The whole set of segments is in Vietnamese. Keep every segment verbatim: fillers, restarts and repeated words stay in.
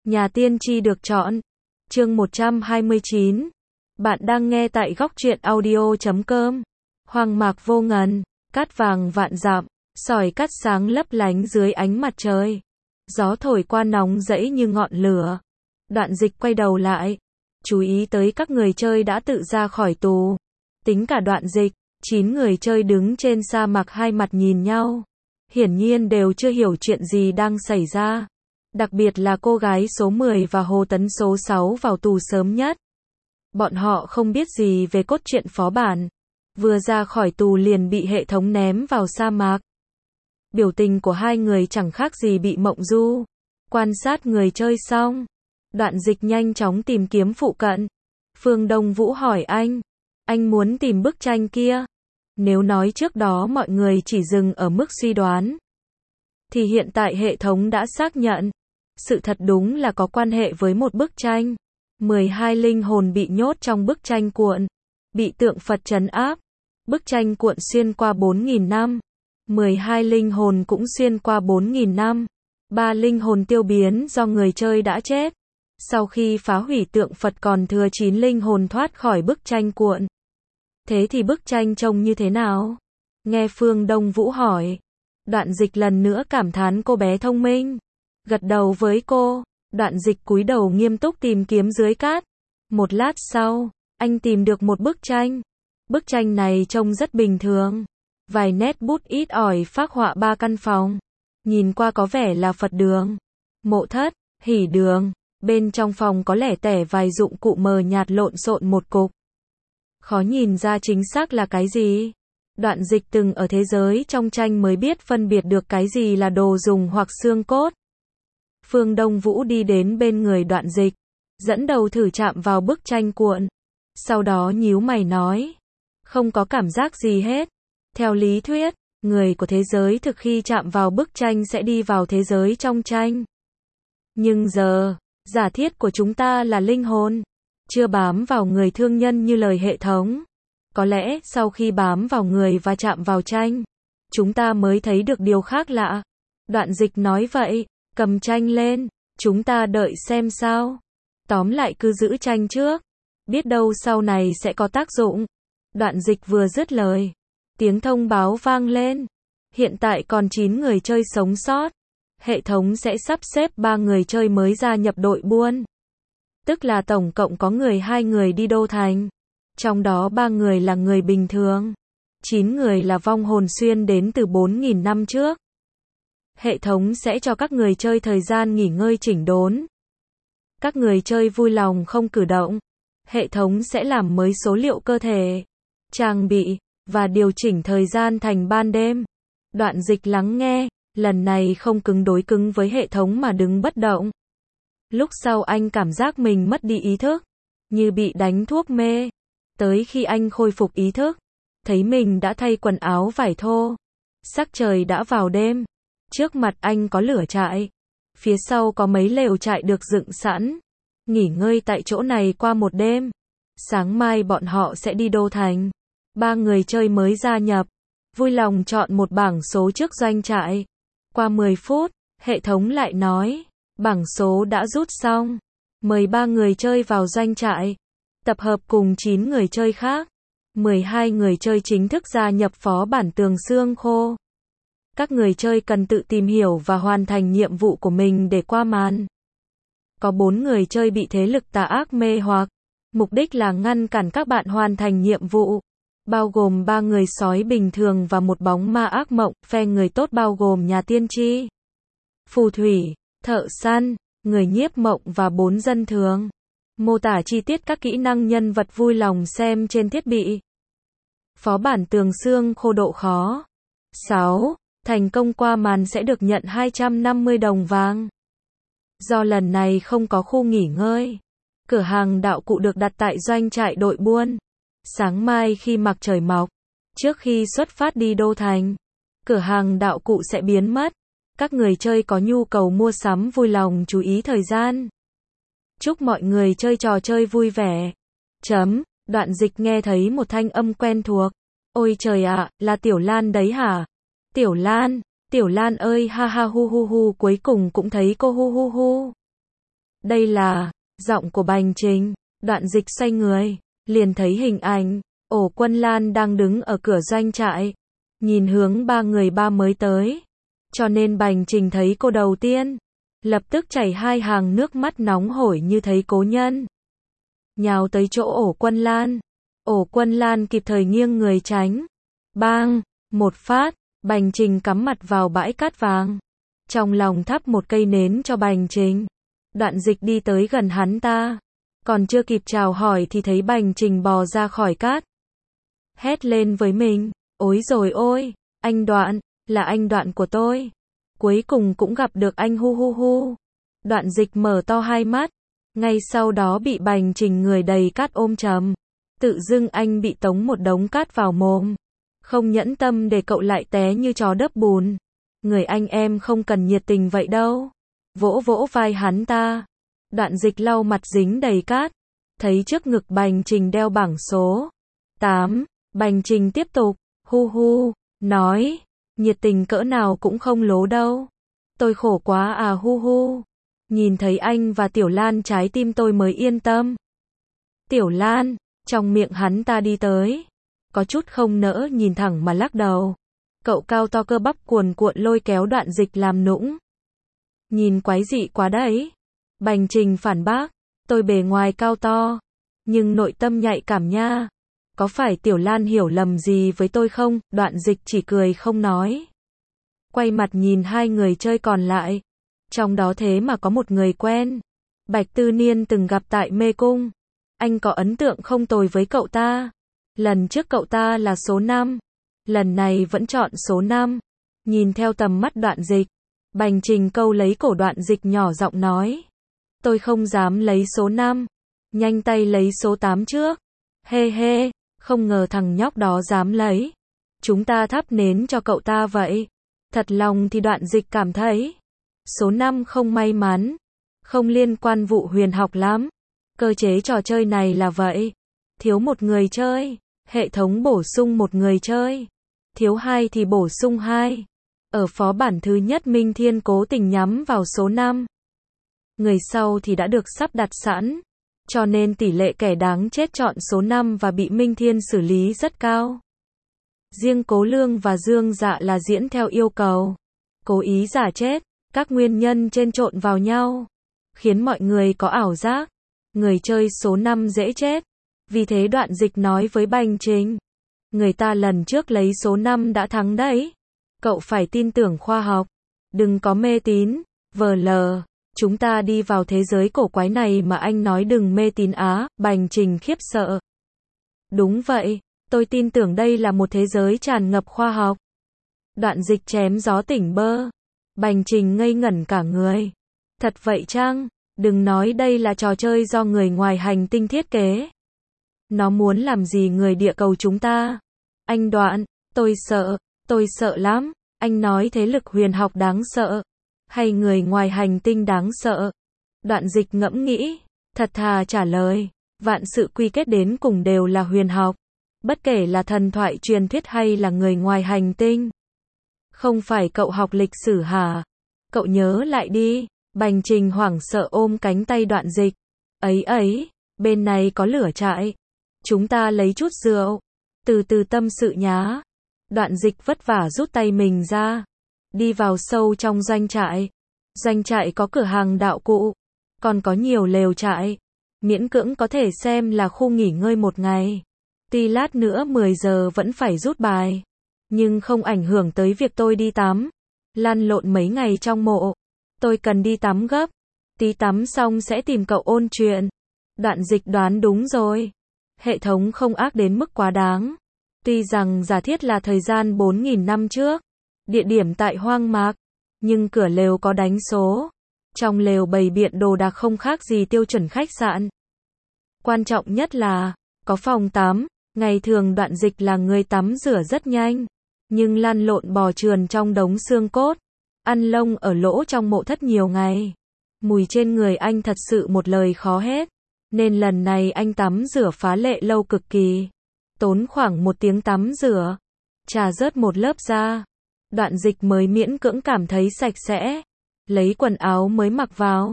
Nhà tiên tri được chọn. Chương một trăm hai mươi chín. Bạn đang nghe tại góc truyện audio chấm com. Hoang mạc vô ngần, cát vàng vạn dặm, sỏi cát sáng lấp lánh dưới ánh mặt trời. Gió thổi qua nóng rẫy như ngọn lửa. Đoạn Dịch quay đầu lại, chú ý tới các người chơi đã tự ra khỏi tù. Tính cả Đoạn Dịch, chín người chơi đứng trên sa mạc hai mặt nhìn nhau. Hiển nhiên đều chưa hiểu chuyện gì đang xảy ra. Đặc biệt là cô gái số mười và Hồ Tấn số sáu vào tù sớm nhất. Bọn họ không biết gì về cốt truyện phó bản. Vừa ra khỏi tù liền bị hệ thống ném vào sa mạc. Biểu tình của hai người chẳng khác gì bị mộng du. Quan sát người chơi xong, Đoạn Dịch nhanh chóng tìm kiếm phụ cận. Phương Đông Vũ hỏi anh, anh muốn tìm bức tranh kia. Nếu nói trước đó mọi người chỉ dừng ở mức suy đoán, thì hiện tại hệ thống đã xác nhận. Sự thật đúng là có quan hệ với một bức tranh. mười hai linh hồn bị nhốt trong bức tranh cuộn, bị tượng Phật trấn áp. Bức tranh cuộn xuyên qua bốn nghìn năm. mười hai linh hồn cũng xuyên qua bốn nghìn năm. ba linh hồn tiêu biến do người chơi đã chết. Sau khi phá hủy tượng Phật còn thừa chín linh hồn thoát khỏi bức tranh cuộn. Thế thì bức tranh trông như thế nào? Nghe Phương Đông Vũ hỏi, Đoạn Dịch lần nữa cảm thán cô bé thông minh. Gật đầu với cô, Đoạn Dịch cúi đầu nghiêm túc tìm kiếm dưới cát. Một lát sau, anh tìm được một bức tranh. Bức tranh này trông rất bình thường. Vài nét bút ít ỏi phác họa ba căn phòng. Nhìn qua có vẻ là Phật đường, mộ thất, hỷ đường. Bên trong phòng có lẻ tẻ vài dụng cụ mờ nhạt lộn xộn một cục. Khó nhìn ra chính xác là cái gì. Đoạn Dịch từng ở thế giới trong tranh mới biết phân biệt được cái gì là đồ dùng hoặc xương cốt. Phương Đông Vũ đi đến bên người Đoạn Dịch, dẫn đầu thử chạm vào bức tranh cuộn. Sau đó nhíu mày nói, không có cảm giác gì hết. Theo lý thuyết, người của thế giới thực khi chạm vào bức tranh sẽ đi vào thế giới trong tranh. Nhưng giờ, giả thiết của chúng ta là linh hồn, chưa bám vào người thương nhân như lời hệ thống. Có lẽ sau khi bám vào người và chạm vào tranh, chúng ta mới thấy được điều khác lạ. Đoạn Dịch nói vậy, cầm tranh lên, chúng ta đợi xem sao. Tóm lại cứ giữ tranh trước, biết đâu sau này sẽ có tác dụng. Đoạn Dịch vừa dứt lời, tiếng thông báo vang lên. Hiện tại còn chín người chơi sống sót. Hệ thống sẽ sắp xếp ba người chơi mới gia nhập đội buôn. Tức là tổng cộng có người hai người đi Đô Thành. Trong đó ba người là người bình thường. chín người là vong hồn xuyên đến từ bốn nghìn năm trước. Hệ thống sẽ cho các người chơi thời gian nghỉ ngơi chỉnh đốn. Các người chơi vui lòng không cử động. Hệ thống sẽ làm mới số liệu cơ thể, trang bị, và điều chỉnh thời gian thành ban đêm. Đoạn Dịch lắng nghe, lần này không cứng đối cứng với hệ thống mà đứng bất động. Lúc sau anh cảm giác mình mất đi ý thức, như bị đánh thuốc mê. Tới khi anh khôi phục ý thức, thấy mình đã thay quần áo vải thô. Sắc trời đã vào đêm. Trước mặt anh có lửa trại. Phía sau có mấy lều trại được dựng sẵn. Nghỉ ngơi tại chỗ này qua một đêm. Sáng mai bọn họ sẽ đi Đô Thành. Ba người chơi mới gia nhập, vui lòng chọn một bảng số trước doanh trại. Qua mười phút, hệ thống lại nói, bảng số đã rút xong. Mời ba người chơi vào doanh trại. Tập hợp cùng chín người chơi khác. mười hai người chơi chính thức gia nhập phó bản Tường Xương Khô. Các người chơi cần tự tìm hiểu và hoàn thành nhiệm vụ của mình để qua màn. Có bốn người chơi bị thế lực tà ác mê hoặc. Mục đích là ngăn cản các bạn hoàn thành nhiệm vụ. Bao gồm ba người sói bình thường và một bóng ma ác mộng. Phe người tốt bao gồm nhà tiên tri, phù thủy, thợ săn, người nhiếp mộng và bốn dân thường. Mô tả chi tiết các kỹ năng nhân vật vui lòng xem trên thiết bị. Phó bản Tường Xương Khô độ khó sáu. Thành công qua màn sẽ được nhận hai trăm năm mươi đồng vàng. Do lần này không có khu nghỉ ngơi, cửa hàng đạo cụ được đặt tại doanh trại đội buôn. Sáng mai khi mặt trời mọc, trước khi xuất phát đi Đô Thành, cửa hàng đạo cụ sẽ biến mất. Các người chơi có nhu cầu mua sắm vui lòng chú ý thời gian. Chúc mọi người chơi trò chơi vui vẻ. Chấm. Đoạn Dịch nghe thấy một thanh âm quen thuộc. Ôi trời ạ, là Tiểu Lan đấy hả? Tiểu Lan, Tiểu Lan ơi ha ha hu hu hu, cuối cùng cũng thấy cô hu hu hu. Đây là giọng của Bành Trình. Đoạn Dịch xoay người, liền thấy hình ảnh Ổ Quân Lan đang đứng ở cửa doanh trại, nhìn hướng ba người ba mới tới. Cho nên Bành Trình thấy cô đầu tiên, lập tức chảy hai hàng nước mắt nóng hổi như thấy cố nhân. Nhào tới chỗ Ổ Quân Lan. Ổ Quân Lan kịp thời nghiêng người tránh. Bang, một phát, Bành Trình cắm mặt vào bãi cát vàng. Trong lòng thắp một cây nến cho Bành Trình. Đoạn Dịch đi tới gần hắn ta. Còn chưa kịp chào hỏi thì thấy Bành Trình bò ra khỏi cát. Hét lên với mình, ối rồi ôi, anh Đoạn, là anh Đoạn của tôi. Cuối cùng cũng gặp được anh hu hu hu. Đoạn Dịch mở to hai mắt. Ngay sau đó bị Bành Trình người đầy cát ôm chầm. Tự dưng anh bị tống một đống cát vào mồm. Không nhẫn tâm để cậu lại té như chó đớp bùn. Người anh em không cần nhiệt tình vậy đâu. Vỗ vỗ vai hắn ta. Đoạn Dịch lau mặt dính đầy cát. Thấy trước ngực Bành Trình đeo bảng số tám. Bành Trình tiếp tục, hu hu, nói, nhiệt tình cỡ nào cũng không lố đâu. Tôi khổ quá à hu hu. Nhìn thấy anh và Tiểu Lan trái tim tôi mới yên tâm. Tiểu Lan, trong miệng hắn ta đi tới. Có chút không nỡ nhìn thẳng mà lắc đầu. Cậu cao to cơ bắp cuồn cuộn lôi kéo Đoạn Dịch làm nũng. Nhìn quái dị quá đấy. Bành Trình phản bác, tôi bề ngoài cao to, nhưng nội tâm nhạy cảm nha. Có phải Tiểu Lan hiểu lầm gì với tôi không? Đoạn Dịch chỉ cười không nói. Quay mặt nhìn hai người chơi còn lại. Trong đó thế mà có một người quen. Bạch Tư Niên từng gặp tại mê cung. Anh có ấn tượng không tồi với cậu ta. Lần trước cậu ta là số năm. Lần này vẫn chọn số năm. Nhìn theo tầm mắt Đoạn Dịch. Bành Trình câu lấy cổ Đoạn Dịch nhỏ giọng nói. Tôi không dám lấy số năm. Nhanh tay lấy số tám trước. Hê hê, không ngờ thằng nhóc đó dám lấy. Chúng ta thắp nến cho cậu ta vậy. Thật lòng thì Đoạn Dịch cảm thấy. Số năm không may mắn. Không liên quan vụ huyền học lắm. Cơ chế trò chơi này là vậy. Thiếu một người chơi. Hệ thống bổ sung một người chơi. Thiếu hai thì bổ sung hai. Ở phó bản thứ nhất Minh Thiên cố tình nhắm vào số năm. Người sau thì đã được sắp đặt sẵn. Cho nên tỷ lệ kẻ đáng chết chọn số năm và bị Minh Thiên xử lý rất cao. Riêng Cố Lương và Dương Dạ là diễn theo yêu cầu. Cố ý giả chết. Các nguyên nhân trên trộn vào nhau. Khiến mọi người có ảo giác. Người chơi số năm dễ chết. Vì thế Đoạn Dịch nói với Bành Trình. Người ta lần trước lấy số năm đã thắng đấy. Cậu phải tin tưởng khoa học. Đừng có mê tín. Vờ lờ. Chúng ta đi vào thế giới cổ quái này mà anh nói đừng mê tín á. Bành Trình khiếp sợ. Đúng vậy. Tôi tin tưởng đây là một thế giới tràn ngập khoa học. Đoạn Dịch chém gió tỉnh bơ. Bành Trình ngây ngẩn cả người. Thật vậy chăng? Đừng nói đây là trò chơi do người ngoài hành tinh thiết kế. Nó muốn làm gì người địa cầu chúng ta? Anh Đoạn, tôi sợ, tôi sợ lắm. Anh nói thế lực huyền học đáng sợ. Hay người ngoài hành tinh đáng sợ? Đoạn Dịch ngẫm nghĩ. Thật thà trả lời. Vạn sự quy kết đến cùng đều là huyền học. Bất kể là thần thoại truyền thuyết hay là người ngoài hành tinh. Không phải cậu học lịch sử hả? Cậu nhớ lại đi. Bành Trình hoảng sợ ôm cánh tay Đoạn Dịch. Ấy ấy, bên này có lửa trại. Chúng ta lấy chút rượu. Từ từ tâm sự nhá. Đoạn Dịch vất vả rút tay mình ra. Đi vào sâu trong doanh trại. Doanh trại có cửa hàng đạo cụ. Còn có nhiều lều trại. Miễn cưỡng có thể xem là khu nghỉ ngơi một ngày. Tuy lát nữa mười giờ vẫn phải rút bài. Nhưng không ảnh hưởng tới việc tôi đi tắm. Lăn lộn mấy ngày trong mộ. Tôi cần đi tắm gấp. Tí tắm xong sẽ tìm cậu ôn chuyện. Đoạn Dịch đoán đúng rồi. Hệ thống không ác đến mức quá đáng. Tuy rằng giả thiết là thời gian bốn nghìn năm trước. Địa điểm tại hoang mạc. Nhưng cửa lều có đánh số. Trong lều bày biện đồ đạc không khác gì tiêu chuẩn khách sạn. Quan trọng nhất là, có phòng tắm. Ngày thường Đoạn Dịch là người tắm rửa rất nhanh. Nhưng lăn lộn bò trườn trong đống xương cốt. Ăn lông ở lỗ trong mộ thất nhiều ngày. Mùi trên người anh thật sự một lời khó hết. Nên lần này anh tắm rửa phá lệ lâu cực kỳ. Tốn khoảng một tiếng tắm rửa. Chà rớt một lớp da. Đoạn Dịch mới miễn cưỡng cảm thấy sạch sẽ. Lấy quần áo mới mặc vào.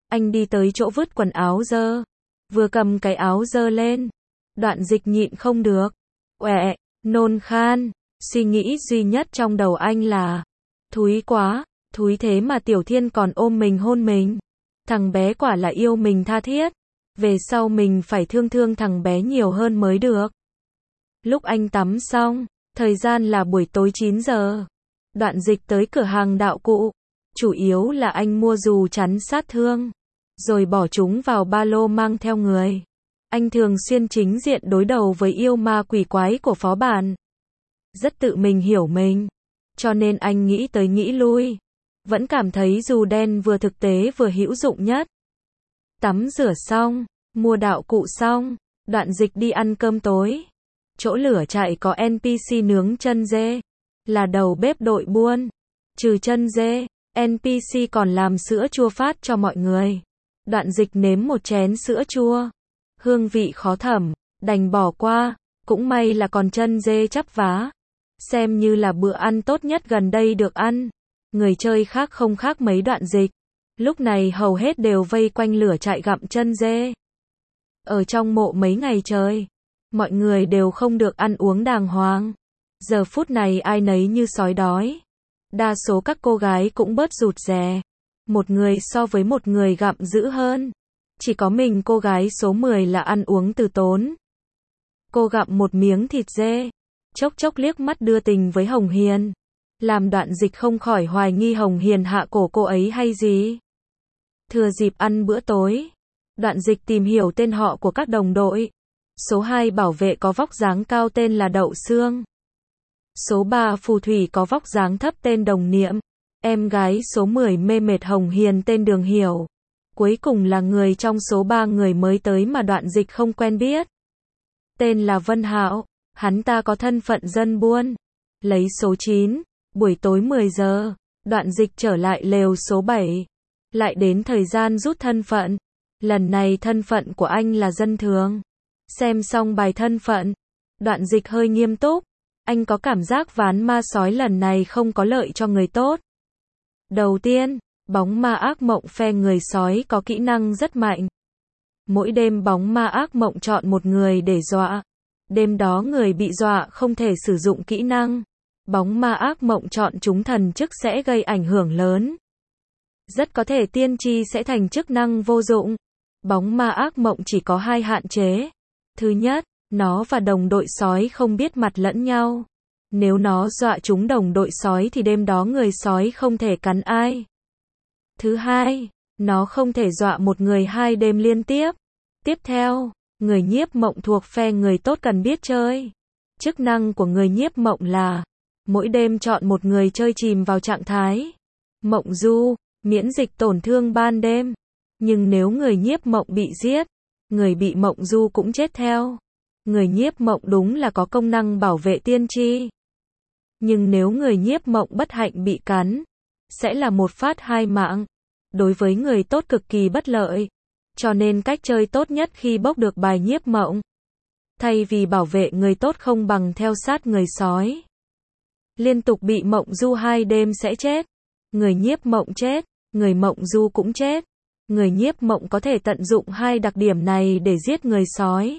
Anh đi tới chỗ vứt quần áo dơ. Vừa cầm cái áo dơ lên. Đoạn Dịch nhịn không được. Uệ, nôn khan. Suy nghĩ duy nhất trong đầu anh là thúi quá, thúi thế mà Tiểu Thiên còn ôm mình hôn mình. Thằng bé quả là yêu mình tha thiết. Về sau mình phải thương thương thằng bé nhiều hơn mới được. Lúc anh tắm xong, thời gian là buổi tối chín giờ. Đoạn Dịch tới cửa hàng đạo cụ. Chủ yếu là anh mua dù chắn sát thương. Rồi bỏ chúng vào ba lô mang theo người. Anh thường xuyên chính diện đối đầu với yêu ma quỷ quái của phó bản. Rất tự mình hiểu mình. Cho nên anh nghĩ tới nghĩ lui. Vẫn cảm thấy dù đen vừa thực tế vừa hữu dụng nhất. Tắm rửa xong, mua đạo cụ xong, Đoạn Dịch đi ăn cơm tối. Chỗ lửa chạy có en pê xê nướng chân dê. Là đầu bếp đội buôn. Trừ chân dê, en pê xê còn làm sữa chua phát cho mọi người. Đoạn Dịch nếm một chén sữa chua. Hương vị khó thẩm, đành bỏ qua. Cũng may là còn chân dê chắp vá. Xem như là bữa ăn tốt nhất gần đây được ăn. Người chơi khác không khác mấy Đoạn Dịch. Lúc này hầu hết đều vây quanh lửa chạy gặm chân dê. Ở trong mộ mấy ngày trời, mọi người đều không được ăn uống đàng hoàng. Giờ phút này ai nấy như sói đói. Đa số các cô gái cũng bớt rụt rè. Một người so với một người gặm dữ hơn. Chỉ có mình cô gái số mười là ăn uống từ tốn. Cô gặm một miếng thịt dê. Chốc chốc liếc mắt đưa tình với Hồng Hiền. Làm Đoạn Dịch không khỏi hoài nghi Hồng Hiền hạ cổ cô ấy hay gì. Thừa dịp ăn bữa tối, Đoạn Dịch tìm hiểu tên họ của các đồng đội. Số hai bảo vệ có vóc dáng cao tên là Đậu Xương. Số ba phù thủy có vóc dáng thấp tên Đồng Niệm. Em gái số mười mê mệt Hồng Hiền tên Đường Hiểu. Cuối cùng là người trong số ba người mới tới mà Đoạn Dịch không quen biết. Tên là Vân Hạo, hắn ta có thân phận dân buôn. Lấy số chín, buổi tối mười giờ, Đoạn Dịch trở lại lều số bảy. Lại đến thời gian rút thân phận. Lần này thân phận của anh là dân thường. Xem xong bài thân phận, Đoạn Dịch hơi nghiêm túc. Anh có cảm giác ván ma sói lần này không có lợi cho người tốt. Đầu tiên, bóng ma ác mộng phe người sói có kỹ năng rất mạnh. Mỗi đêm bóng ma ác mộng chọn một người để dọa. Đêm đó người bị dọa không thể sử dụng kỹ năng. Bóng ma ác mộng chọn chúng thần chức sẽ gây ảnh hưởng lớn. Rất có thể tiên tri sẽ thành chức năng vô dụng. Bóng ma ác mộng chỉ có hai hạn chế. Thứ nhất, nó và đồng đội sói không biết mặt lẫn nhau. Nếu nó dọa chúng đồng đội sói thì đêm đó người sói không thể cắn ai. Thứ hai, nó không thể dọa một người hai đêm liên tiếp. Tiếp theo, người nhiếp mộng thuộc phe người tốt cần biết chơi. Chức năng của người nhiếp mộng là mỗi đêm chọn một người chơi chìm vào trạng thái mộng du, miễn dịch tổn thương ban đêm. Nhưng nếu người nhiếp mộng bị giết, người bị mộng du cũng chết theo. Người nhiếp mộng đúng là có công năng bảo vệ tiên tri. Nhưng nếu người nhiếp mộng bất hạnh bị cắn, sẽ là một phát hai mạng. Đối với người tốt cực kỳ bất lợi. Cho nên cách chơi tốt nhất khi bốc được bài nhiếp mộng, thay vì bảo vệ người tốt không bằng theo sát người sói. Liên tục bị mộng du hai đêm sẽ chết. Người nhiếp mộng chết, người mộng du cũng chết. Người nhiếp mộng có thể tận dụng hai đặc điểm này để giết người sói.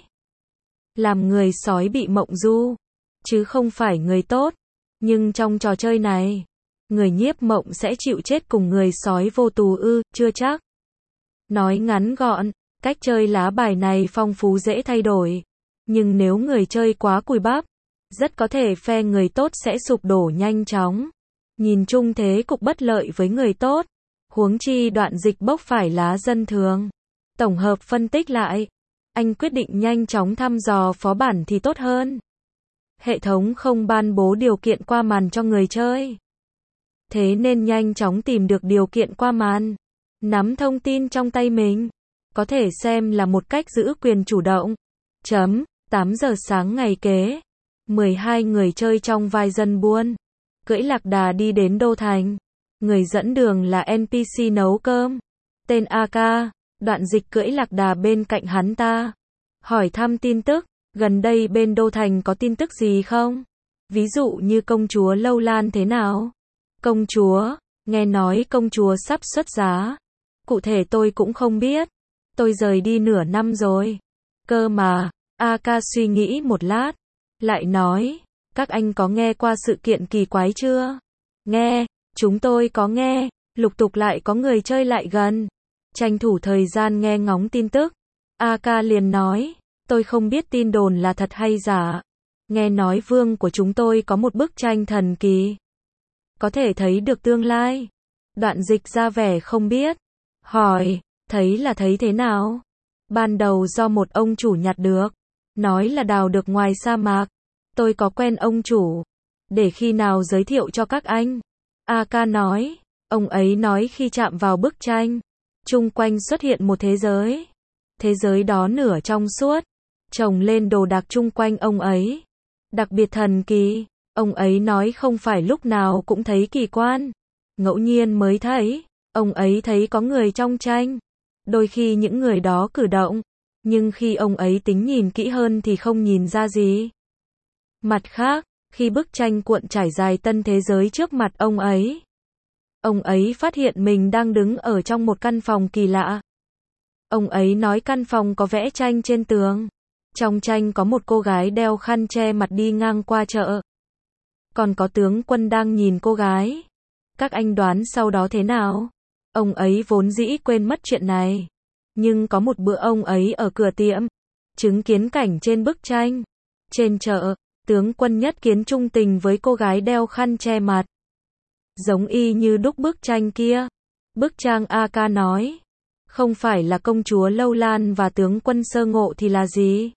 Làm người sói bị mộng du, chứ không phải người tốt. Nhưng trong trò chơi này, người nhiếp mộng sẽ chịu chết cùng người sói vô tù ư, chưa chắc. Nói ngắn gọn, cách chơi lá bài này phong phú dễ thay đổi. Nhưng nếu người chơi quá cùi bắp, rất có thể phe người tốt sẽ sụp đổ nhanh chóng. Nhìn chung thế cục bất lợi với người tốt. Huống chi Đoạn Dịch bốc phải lá dân thường. Tổng hợp phân tích lại, anh quyết định nhanh chóng thăm dò phó bản thì tốt hơn. Hệ thống không ban bố điều kiện qua màn cho người chơi. Thế nên nhanh chóng tìm được điều kiện qua màn. Nắm thông tin trong tay mình. Có thể xem là một cách giữ quyền chủ động. Chấm, tám giờ sáng ngày kế. mười hai người chơi trong vai dân buôn. Cưỡi lạc đà đi đến đô thành. Người dẫn đường là en pê xê nấu cơm. Tên a ca. Đoạn Dịch cưỡi lạc đà bên cạnh hắn ta. Hỏi thăm tin tức. Gần đây bên đô thành có tin tức gì không? Ví dụ như công chúa Lâu Lan thế nào? Công chúa, nghe nói công chúa sắp xuất giá. Cụ thể tôi cũng không biết. Tôi rời đi nửa năm rồi. Cơ mà, A Ca suy nghĩ một lát. Lại nói, các anh có nghe qua sự kiện kỳ quái chưa? Nghe, chúng tôi có nghe. Lục tục lại có người chơi lại gần. Tranh thủ thời gian nghe ngóng tin tức. A Ca liền nói, tôi không biết tin đồn là thật hay giả. Nghe nói vương của chúng tôi có một bức tranh thần kỳ. Có thể thấy được tương lai. Đoạn Dịch ra vẻ không biết. Hỏi, thấy là thấy thế nào? Ban đầu do một ông chủ nhặt được. Nói là đào được ngoài sa mạc. Tôi có quen ông chủ. Để khi nào giới thiệu cho các anh. A Ca nói, ông ấy nói khi chạm vào bức tranh, chung quanh xuất hiện một thế giới. Thế giới đó nửa trong suốt, chồng lên đồ đạc chung quanh ông ấy. Đặc biệt thần kỳ, ông ấy nói không phải lúc nào cũng thấy kỳ quan. Ngẫu nhiên mới thấy, ông ấy thấy có người trong tranh. Đôi khi những người đó cử động, nhưng khi ông ấy tính nhìn kỹ hơn thì không nhìn ra gì. Mặt khác, khi bức tranh cuộn trải dài tân thế giới trước mặt ông ấy, ông ấy phát hiện mình đang đứng ở trong một căn phòng kỳ lạ. Ông ấy nói căn phòng có vẽ tranh trên tường. Trong tranh có một cô gái đeo khăn che mặt đi ngang qua chợ. Còn có tướng quân đang nhìn cô gái. Các anh đoán sau đó thế nào? Ông ấy vốn dĩ quên mất chuyện này. Nhưng có một bữa ông ấy ở cửa tiệm, chứng kiến cảnh trên bức tranh. Trên chợ, tướng quân nhất kiến trung tình với cô gái đeo khăn che mặt. Giống y như đúc bức tranh kia. Bức trang A Ca nói. Không phải là công chúa Lâu Lan và tướng quân sơ ngộ thì là gì?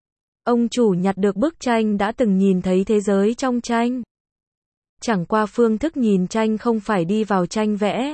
Ông chủ nhặt được bức tranh đã từng nhìn thấy thế giới trong tranh. Chẳng qua phương thức nhìn tranh không phải đi vào tranh vẽ,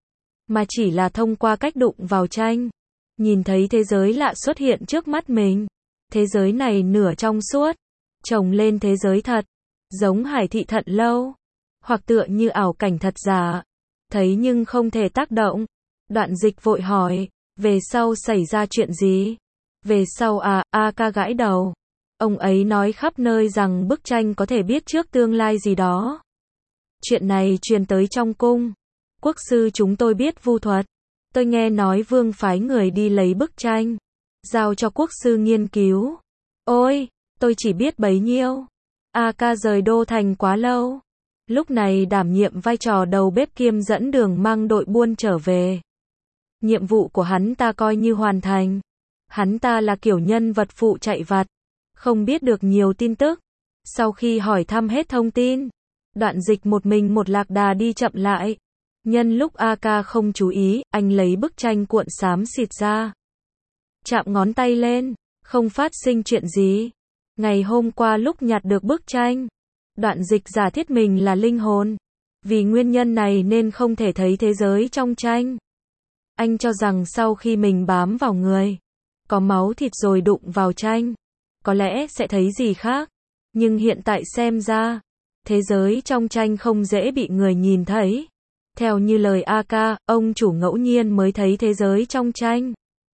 mà chỉ là thông qua cách đụng vào tranh. Nhìn thấy thế giới lạ xuất hiện trước mắt mình. Thế giới này nửa trong suốt, chồng lên thế giới thật, giống Hải Thị Thận Lâu, hoặc tựa như ảo cảnh thật giả. Thấy nhưng không thể tác động. Đoạn Dịch vội hỏi, về sau xảy ra chuyện gì? Về sau à, A Ca gãi đầu. Ông ấy nói khắp nơi rằng bức tranh có thể biết trước tương lai gì đó. Chuyện này truyền tới trong cung. Quốc sư chúng tôi biết vu thuật. Tôi nghe nói vương phái người đi lấy bức tranh, giao cho quốc sư nghiên cứu. Ôi, tôi chỉ biết bấy nhiêu. A Ca rời đô thành quá lâu. Lúc này đảm nhiệm vai trò đầu bếp kiêm dẫn đường mang đội buôn trở về. Nhiệm vụ của hắn ta coi như hoàn thành. Hắn ta là kiểu nhân vật phụ chạy vặt, không biết được nhiều tin tức. Sau khi hỏi thăm hết thông tin, Đoạn Dịch một mình một lạc đà đi chậm lại. Nhân lúc A Ca không chú ý, anh lấy bức tranh cuộn xám xịt ra. Chạm ngón tay lên, không phát sinh chuyện gì. Ngày hôm qua lúc nhặt được bức tranh, Đoạn Dịch giả thiết mình là linh hồn. Vì nguyên nhân này nên không thể thấy thế giới trong tranh. Anh cho rằng sau khi mình bám vào người, có máu thịt rồi đụng vào tranh, có lẽ sẽ thấy gì khác. Nhưng hiện tại xem ra, thế giới trong tranh không dễ bị người nhìn thấy. Theo như lời A Ca, ông chủ ngẫu nhiên mới thấy thế giới trong tranh.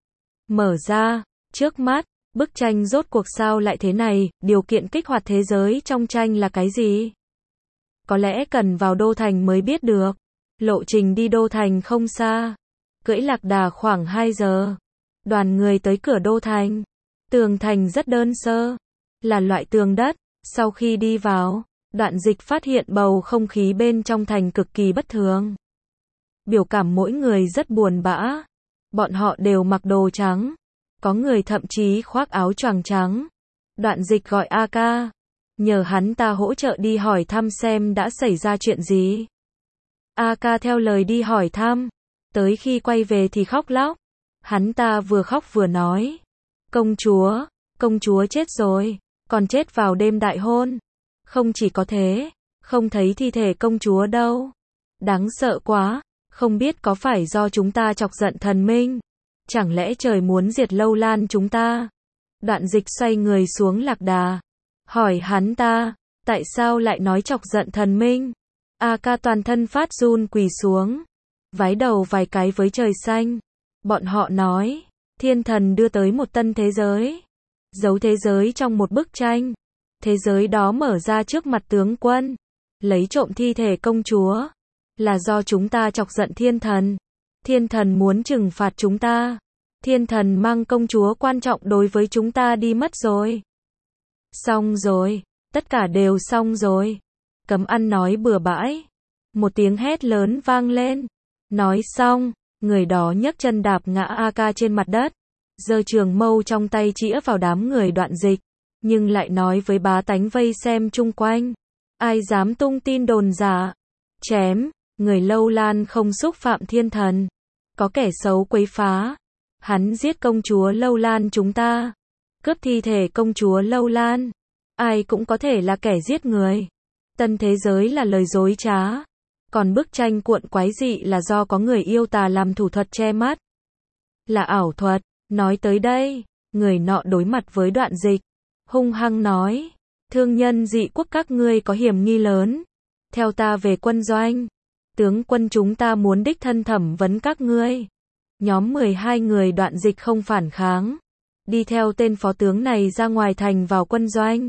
Mở ra, trước mắt, bức tranh rốt cuộc sao lại thế này, điều kiện kích hoạt thế giới trong tranh là cái gì? Có lẽ cần vào đô thành mới biết được. Lộ trình đi đô thành không xa. Cưỡi lạc đà khoảng hai giờ. Đoàn người tới cửa đô thành. Tường thành rất đơn sơ, là loại tường đất. Sau khi đi vào, Đoạn Dịch phát hiện bầu không khí bên trong thành cực kỳ bất thường. Biểu cảm mỗi người rất buồn bã. Bọn họ đều mặc đồ trắng. Có người thậm chí khoác áo choàng trắng. Đoạn Dịch gọi A Ca, nhờ hắn ta hỗ trợ đi hỏi thăm xem đã xảy ra chuyện gì. A Ca theo lời đi hỏi thăm. Tới khi quay về thì khóc lóc. Hắn ta vừa khóc vừa nói, công chúa, công chúa chết rồi, còn chết vào đêm đại hôn. Không chỉ có thế, không thấy thi thể công chúa đâu. Đáng sợ quá, không biết có phải do chúng ta chọc giận thần minh. Chẳng lẽ trời muốn diệt Lâu Lan chúng ta? Đoạn Dịch xoay người xuống lạc đà, hỏi hắn ta, tại sao lại nói chọc giận thần minh? A Ca toàn thân phát run quỳ xuống, vái đầu vài cái với trời xanh. Bọn họ nói, thiên thần đưa tới một tân thế giới, giấu thế giới trong một bức tranh. Thế giới đó mở ra trước mặt tướng quân, lấy trộm thi thể công chúa, là do chúng ta chọc giận thiên thần. Thiên thần muốn trừng phạt chúng ta. Thiên thần mang công chúa quan trọng đối với chúng ta đi mất rồi. Xong rồi, tất cả đều xong rồi. Cấm ăn nói bừa bãi. Một tiếng hét lớn vang lên. Nói xong, người đó nhấc chân đạp ngã a ca trên mặt đất, giơ trường mâu trong tay chĩa vào đám người Đoạn Dịch, nhưng lại nói với bá tánh vây xem chung quanh, ai dám tung tin đồn giả, chém, người Lâu Lan không xúc phạm thiên thần, có kẻ xấu quấy phá, hắn giết công chúa Lâu Lan chúng ta, cướp thi thể công chúa Lâu Lan, ai cũng có thể là kẻ giết người. Tân thế giới là lời dối trá. Còn bức tranh cuộn quái dị là do có người yêu tà làm thủ thuật che mắt. Là ảo thuật. Nói tới đây, người nọ đối mặt với Đoạn Dịch, hung hăng nói, thương nhân dị quốc các ngươi có hiểm nghi lớn. Theo ta về quân doanh. Tướng quân chúng ta muốn đích thân thẩm vấn các ngươi. Nhóm mười hai người Đoạn Dịch không phản kháng. Đi theo tên phó tướng này ra ngoài thành vào quân doanh.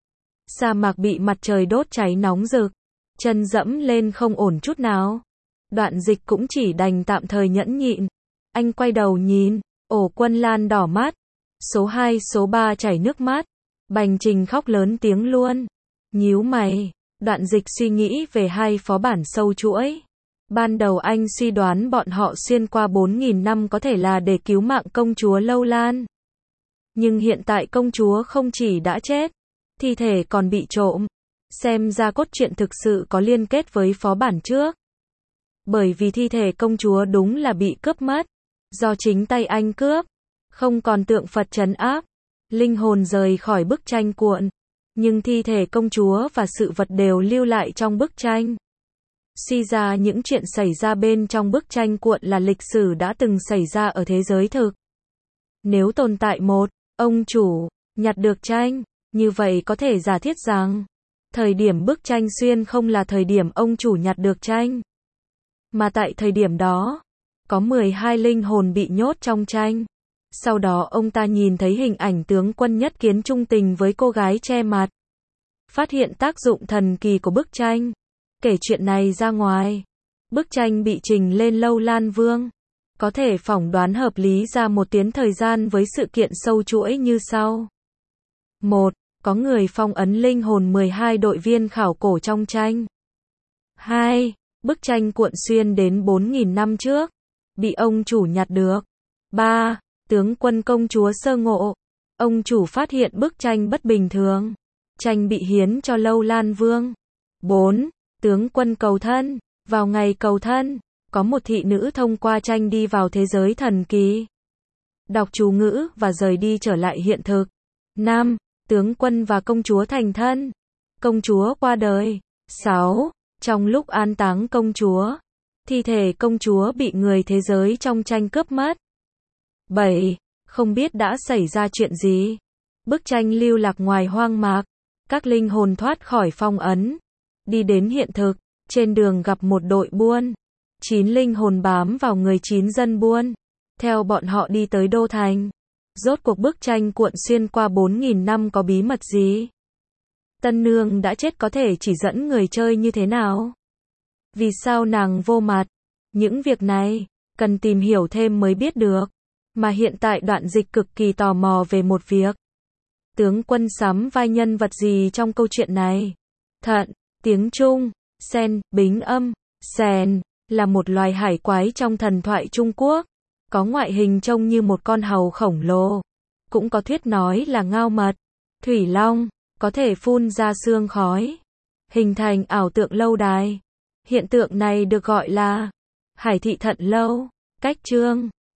Sa mạc bị mặt trời đốt cháy nóng rực. Chân dẫm lên không ổn chút nào. Đoạn Dịch cũng chỉ đành tạm thời nhẫn nhịn. Anh quay đầu nhìn, ổ Quân Lan đỏ mắt. Số hai số ba chảy nước mắt. Bành Trình khóc lớn tiếng luôn. Nhíu mày, Đoạn Dịch suy nghĩ về hai phó bản sâu chuỗi. Ban đầu anh suy đoán bọn họ xuyên qua bốn nghìn năm có thể là để cứu mạng công chúa Lâu Lan. Nhưng hiện tại công chúa không chỉ đã chết, thi thể còn bị trộm. Xem ra cốt truyện thực sự có liên kết với phó bản trước. Bởi vì thi thể công chúa đúng là bị cướp mất. Do chính tay anh cướp. Không còn tượng Phật trấn áp. Linh hồn rời khỏi bức tranh cuộn. Nhưng thi thể công chúa và sự vật đều lưu lại trong bức tranh. Suy ra những chuyện xảy ra bên trong bức tranh cuộn là lịch sử đã từng xảy ra ở thế giới thực. Nếu tồn tại một ông chủ nhặt được tranh, như vậy có thể giả thiết rằng thời điểm bức tranh xuyên không là thời điểm ông chủ nhặt được tranh. Mà tại thời điểm đó, có mười hai linh hồn bị nhốt trong tranh. Sau đó ông ta nhìn thấy hình ảnh tướng quân Nhất Kiến trung tình với cô gái che mặt. Phát hiện tác dụng thần kỳ của bức tranh. Kể chuyện này ra ngoài. Bức tranh bị trình lên Lâu Lan Vương. Có thể phỏng đoán hợp lý ra một tiến thời gian với sự kiện sâu chuỗi như sau. một. Có người phong ấn linh hồn mười hai đội viên khảo cổ trong tranh. hai. Bức tranh cuộn xuyên đến bốn nghìn năm trước. Bị ông chủ nhặt được. ba. Tướng quân công chúa sơ ngộ. Ông chủ phát hiện bức tranh bất bình thường. Tranh bị hiến cho Lâu Lan Vương. bốn. Tướng quân cầu thân. Vào ngày cầu thân, có một thị nữ thông qua tranh đi vào thế giới thần kỳ. Đọc chú ngữ và rời đi trở lại hiện thực. năm. Tướng quân và công chúa thành thân. Công chúa qua đời. sáu. Trong lúc an táng công chúa, thi thể công chúa bị người thế giới trong tranh cướp mất. bảy. Không biết đã xảy ra chuyện gì. Bức tranh lưu lạc ngoài hoang mạc. Các linh hồn thoát khỏi phong ấn. Đi đến hiện thực. Trên đường gặp một đội buôn. chín linh hồn bám vào người chín dân buôn. Theo bọn họ đi tới đô thành. Rốt cuộc bức tranh cuộn xuyên qua bốn nghìn năm có bí mật gì? Tân nương đã chết có thể chỉ dẫn người chơi như thế nào? Vì sao nàng vô mặt? Những việc này, cần tìm hiểu thêm mới biết được. Mà hiện tại Đoạn Dịch cực kỳ tò mò về một việc. Tướng quân sắm vai nhân vật gì trong câu chuyện này? Thận, tiếng Trung, sen, bính âm, sèn, là một loài hải quái trong thần thoại Trung Quốc. Có ngoại hình trông như một con hầu khổng lồ. Cũng có thuyết nói là ngao mật, thủy long, có thể phun ra sương khói. Hình thành ảo tượng lâu đài. Hiện tượng này được gọi là Hải thị thận lâu. Cách chương